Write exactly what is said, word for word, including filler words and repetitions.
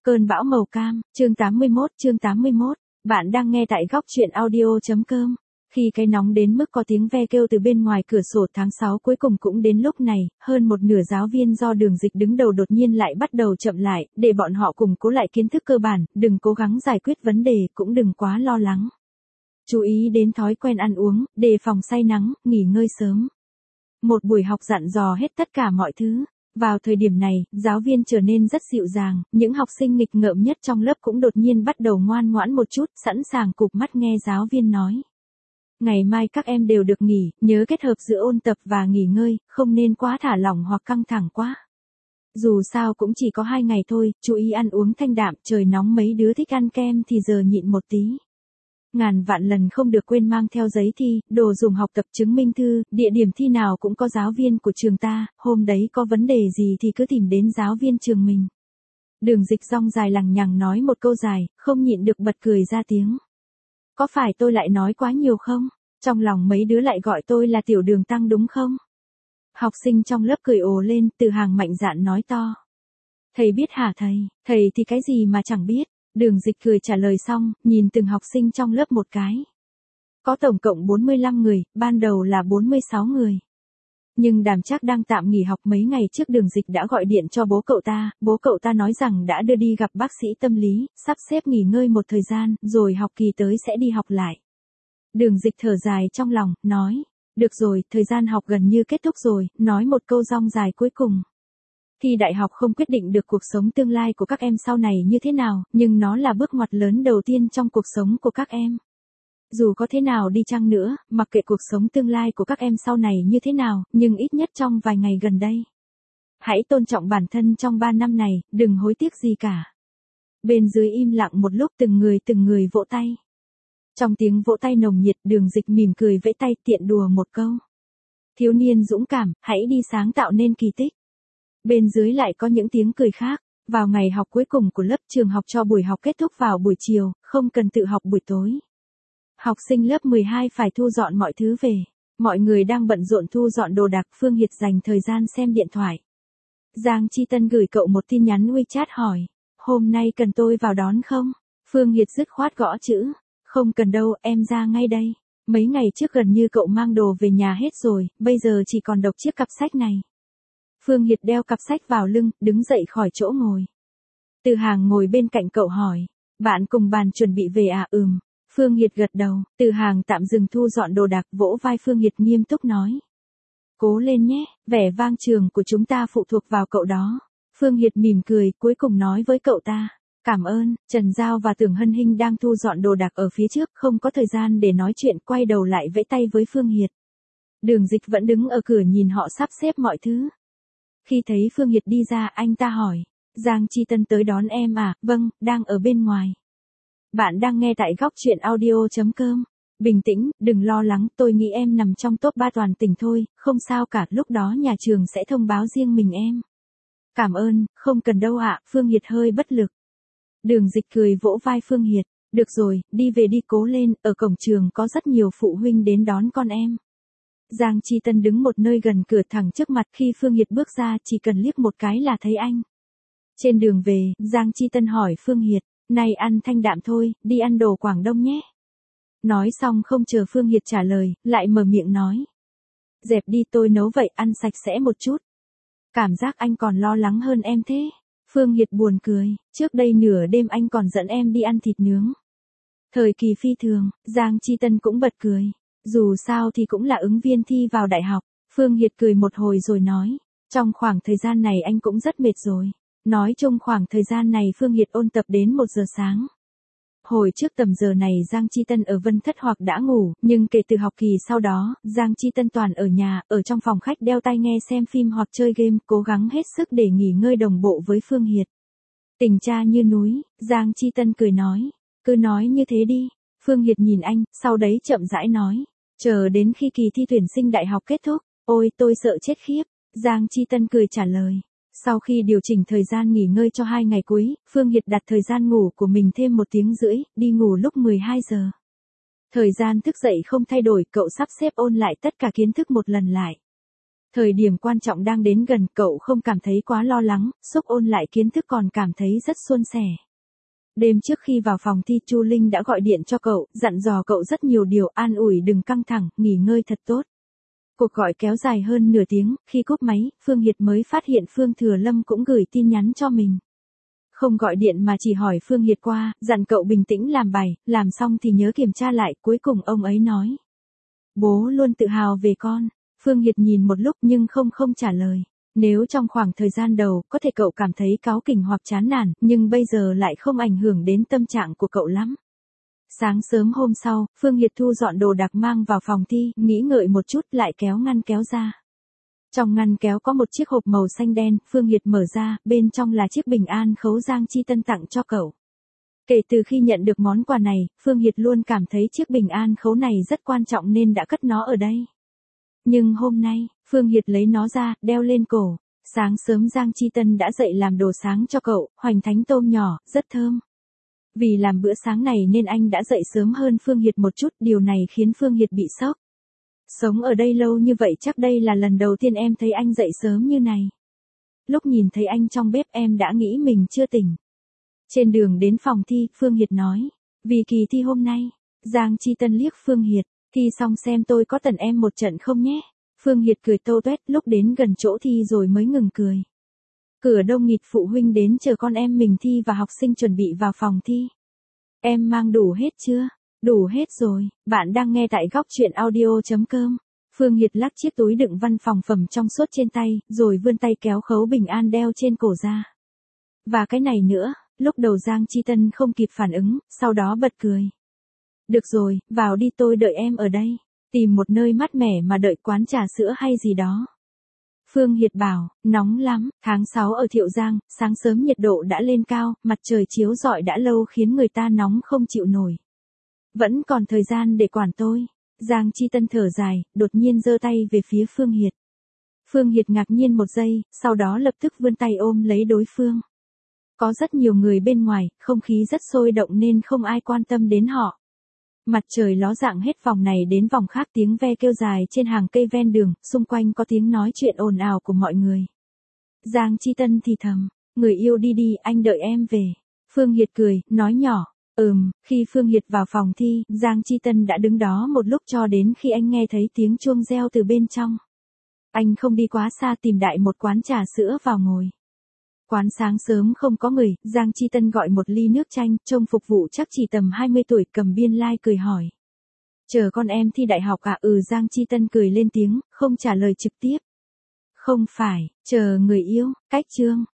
Cơn bão màu cam, chương tám mươi mốt, chương tám mươi mốt. Bạn đang nghe tại góc truyện audio.com. Khi cái nóng đến mức có tiếng ve kêu từ bên ngoài cửa sổ, tháng sáu cuối cùng cũng đến lúc này, hơn một nửa giáo viên do Đường Dịch đứng đầu đột nhiên lại bắt đầu chậm lại, để bọn họ củng cố lại kiến thức cơ bản, đừng cố gắng giải quyết vấn đề, cũng đừng quá lo lắng. Chú ý đến thói quen ăn uống, đề phòng say nắng, nghỉ ngơi sớm. Một buổi học dặn dò hết tất cả mọi thứ. Vào thời điểm này, giáo viên trở nên rất dịu dàng, những học sinh nghịch ngợm nhất trong lớp cũng đột nhiên bắt đầu ngoan ngoãn một chút, sẵn sàng cụp mắt nghe giáo viên nói. Ngày mai các em đều được nghỉ, nhớ kết hợp giữa ôn tập và nghỉ ngơi, không nên quá thả lỏng hoặc căng thẳng quá. Dù sao cũng chỉ có hai ngày thôi, chú ý ăn uống thanh đạm, trời nóng mấy đứa thích ăn kem thì giờ nhịn một tí. Ngàn vạn lần không được quên mang theo giấy thi, đồ dùng học tập, chứng minh thư, địa điểm thi nào cũng có giáo viên của trường ta, hôm đấy có vấn đề gì thì cứ tìm đến giáo viên trường mình. Đường Dịch rong dài lằng nhằng nói một câu dài, không nhịn được bật cười ra tiếng. Có phải tôi lại nói quá nhiều không? Trong lòng mấy đứa lại gọi tôi là tiểu Đường Tăng đúng không? Học sinh trong lớp cười ồ lên, Từ Hàng mạnh dạn nói to. Thầy biết hả thầy? Thầy thì cái gì mà chẳng biết. Đường Dịch cười trả lời xong, nhìn từng học sinh trong lớp một cái. Có tổng cộng bốn mươi lăm người, ban đầu là bốn mươi sáu người. Nhưng Đàm Trác đang tạm nghỉ học mấy ngày trước, Đường Dịch đã gọi điện cho bố cậu ta, bố cậu ta nói rằng đã đưa đi gặp bác sĩ tâm lý, sắp xếp nghỉ ngơi một thời gian, rồi học kỳ tới sẽ đi học lại. Đường Dịch thở dài trong lòng, nói, được rồi, thời gian học gần như kết thúc rồi, nói một câu rong dài cuối cùng. Thi đại học không quyết định được cuộc sống tương lai của các em sau này như thế nào, nhưng nó là bước ngoặt lớn đầu tiên trong cuộc sống của các em. Dù có thế nào đi chăng nữa, mặc kệ cuộc sống tương lai của các em sau này như thế nào, nhưng ít nhất trong vài ngày gần đây. Hãy tôn trọng bản thân trong ba năm này, đừng hối tiếc gì cả. Bên dưới im lặng một lúc, từng người từng người vỗ tay. Trong tiếng vỗ tay nồng nhiệt, Đường Dịch mỉm cười vẫy tay tiện đùa một câu. Thiếu niên dũng cảm, hãy đi sáng tạo nên kỳ tích. Bên dưới lại có những tiếng cười khác. Vào ngày học cuối cùng của lớp, trường học cho buổi học kết thúc vào buổi chiều, không cần tự học buổi tối. Học sinh lớp mười hai phải thu dọn mọi thứ về. Mọi người đang bận rộn thu dọn đồ đạc, Phương Hiệt dành thời gian xem điện thoại. Giang Chi Tân gửi cậu một tin nhắn WeChat hỏi, hôm nay cần tôi vào đón không? Phương Hiệt dứt khoát gõ chữ, không cần đâu, em ra ngay đây. Mấy ngày trước gần như cậu mang đồ về nhà hết rồi, bây giờ chỉ còn độc chiếc cặp sách này. Phương Hiệt đeo cặp sách vào lưng, đứng dậy khỏi chỗ ngồi. Từ Hàng ngồi bên cạnh cậu hỏi, bạn cùng bàn chuẩn bị về à? Ừm. Phương Hiệt gật đầu, Từ Hàng tạm dừng thu dọn đồ đạc, vỗ vai Phương Hiệt nghiêm túc nói. Cố lên nhé, vẻ vang trường của chúng ta phụ thuộc vào cậu đó. Phương Hiệt mỉm cười, cuối cùng nói với cậu ta. Cảm ơn. Trần Giao và Tưởng Hân Hinh đang thu dọn đồ đạc ở phía trước, không có thời gian để nói chuyện, quay đầu lại vẫy tay với Phương Hiệt. Đường Dịch vẫn đứng ở cửa nhìn họ sắp xếp mọi thứ. Khi thấy Phương Hiệt đi ra, anh ta hỏi, Giang Chi Tân tới đón em à? Vâng, đang ở bên ngoài. Bạn đang nghe tại góc truyện audio.com. Bình tĩnh, đừng lo lắng, tôi nghĩ em nằm trong top ba toàn tỉnh thôi, không sao cả, lúc đó nhà trường sẽ thông báo riêng mình em. Cảm ơn, không cần đâu ạ. Phương Hiệt hơi bất lực. Đường Dịch cười vỗ vai Phương Hiệt, được rồi, đi về đi, cố lên, ở cổng trường có rất nhiều phụ huynh đến đón con em. Giang Chi Tân đứng một nơi gần cửa thẳng trước mặt, khi Phương Hiệt bước ra chỉ cần liếc một cái là thấy anh. Trên đường về, Giang Chi Tân hỏi Phương Hiệt, này ăn thanh đạm thôi, đi ăn đồ Quảng Đông nhé. Nói xong không chờ Phương Hiệt trả lời, lại mở miệng nói. Dẹp đi, tôi nấu vậy, ăn sạch sẽ một chút. Cảm giác anh còn lo lắng hơn em thế. Phương Hiệt buồn cười, trước đây nửa đêm anh còn dẫn em đi ăn thịt nướng. Thời kỳ phi thường, Giang Chi Tân cũng bật cười. Dù sao thì cũng là ứng viên thi vào đại học. Phương Hiệt cười một hồi rồi nói, trong khoảng thời gian này anh cũng rất mệt rồi. Nói chung khoảng thời gian này Phương Hiệt ôn tập đến một giờ sáng. Hồi trước tầm giờ này Giang Chi Tân ở Vân Thất hoặc đã ngủ, nhưng kể từ học kỳ sau đó, Giang Chi Tân toàn ở nhà, ở trong phòng khách đeo tai nghe xem phim hoặc chơi game, cố gắng hết sức để nghỉ ngơi đồng bộ với Phương Hiệt. Tình cha như núi, Giang Chi Tân cười nói, cứ nói như thế đi. Phương Hiệt nhìn anh, sau đấy chậm rãi nói, chờ đến khi kỳ thi tuyển sinh đại học kết thúc, ôi tôi sợ chết khiếp. Giang Chi Tân cười trả lời. Sau khi điều chỉnh thời gian nghỉ ngơi cho hai ngày cuối, Phương Hiệt đặt thời gian ngủ của mình thêm một tiếng rưỡi, đi ngủ lúc mười hai giờ. Thời gian thức dậy không thay đổi, cậu sắp xếp ôn lại tất cả kiến thức một lần lại. Thời điểm quan trọng đang đến gần, cậu không cảm thấy quá lo lắng, xúc ôn lại kiến thức còn cảm thấy rất suôn sẻ. Đêm trước khi vào phòng thi, Chu Linh đã gọi điện cho cậu, dặn dò cậu rất nhiều điều, an ủi đừng căng thẳng, nghỉ ngơi thật tốt. Cuộc gọi kéo dài hơn nửa tiếng, khi cúp máy, Phương Hiệt mới phát hiện Phương Thừa Lâm cũng gửi tin nhắn cho mình. Không gọi điện mà chỉ hỏi Phương Hiệt qua, dặn cậu bình tĩnh làm bài, làm xong thì nhớ kiểm tra lại, cuối cùng ông ấy nói. Bố luôn tự hào về con. Phương Hiệt nhìn một lúc nhưng không không trả lời. Nếu trong khoảng thời gian đầu, có thể cậu cảm thấy cáu kỉnh hoặc chán nản, nhưng bây giờ lại không ảnh hưởng đến tâm trạng của cậu lắm. Sáng sớm hôm sau, Phương Hiệt thu dọn đồ đạc mang vào phòng thi, nghĩ ngợi một chút lại kéo ngăn kéo ra. Trong ngăn kéo có một chiếc hộp màu xanh đen, Phương Hiệt mở ra, bên trong là chiếc bình an khấu Giang Chi Tân tặng cho cậu. Kể từ khi nhận được món quà này, Phương Hiệt luôn cảm thấy chiếc bình an khấu này rất quan trọng nên đã cất nó ở đây. Nhưng hôm nay, Phương Hiệt lấy nó ra, đeo lên cổ. Sáng sớm Giang Chi Tân đã dậy làm đồ sáng cho cậu, hoành thánh tôm nhỏ, rất thơm. Vì làm bữa sáng này nên anh đã dậy sớm hơn Phương Hiệt một chút, điều này khiến Phương Hiệt bị sốc. Sống ở đây lâu như vậy chắc đây là lần đầu tiên em thấy anh dậy sớm như này. Lúc nhìn thấy anh trong bếp em đã nghĩ mình chưa tỉnh. Trên đường đến phòng thi, Phương Hiệt nói. Vì kỳ thi hôm nay, Giang Chi Tân liếc Phương Hiệt. Thi xong xem tôi có tần em một trận không nhé. Phương Hiệt cười tô toét, lúc đến gần chỗ thi rồi mới ngừng cười. Cửa đông nghịt phụ huynh đến chờ con em mình thi và học sinh chuẩn bị vào phòng thi. Em mang đủ hết chưa? Đủ hết rồi, bạn đang nghe tại góc chuyện audio chấm com. Phương Hiệt lắc chiếc túi đựng văn phòng phẩm trong suốt trên tay, rồi vươn tay kéo khấu bình an đeo trên cổ ra. Và cái này nữa, lúc đầu Giang Chi Tân không kịp phản ứng, sau đó bật cười. Được rồi, vào đi tôi đợi em ở đây. Tìm một nơi mát mẻ mà đợi, quán trà sữa hay gì đó. Phương Hiệt bảo, nóng lắm, tháng sáu ở Thiệu Giang, sáng sớm nhiệt độ đã lên cao, mặt trời chiếu rọi đã lâu khiến người ta nóng không chịu nổi. Vẫn còn thời gian để quản tôi. Giang Chi Tân thở dài, đột nhiên giơ tay về phía Phương Hiệt. Phương Hiệt ngạc nhiên một giây, sau đó lập tức vươn tay ôm lấy đối phương. Có rất nhiều người bên ngoài, không khí rất sôi động nên không ai quan tâm đến họ. Mặt trời ló dạng hết vòng này đến vòng khác, tiếng ve kêu dài trên hàng cây ven đường, xung quanh có tiếng nói chuyện ồn ào của mọi người. Giang Chi Tân thì thầm, người yêu đi đi, anh đợi em về. Phương Hiệt cười, nói nhỏ, ừm, khi Phương Hiệt vào phòng thi, Giang Chi Tân đã đứng đó một lúc cho đến khi anh nghe thấy tiếng chuông reo từ bên trong. Anh không đi quá xa, tìm đại một quán trà sữa vào ngồi. Quán sáng sớm không có người, Giang Chi Tân gọi một ly nước chanh, trông phục vụ chắc chỉ tầm hai mươi tuổi, cầm biên lai cười hỏi. Chờ con em thi đại học à? Ừ, Giang Chi Tân cười lên tiếng, không trả lời trực tiếp. Không phải, chờ người yêu, cách chương.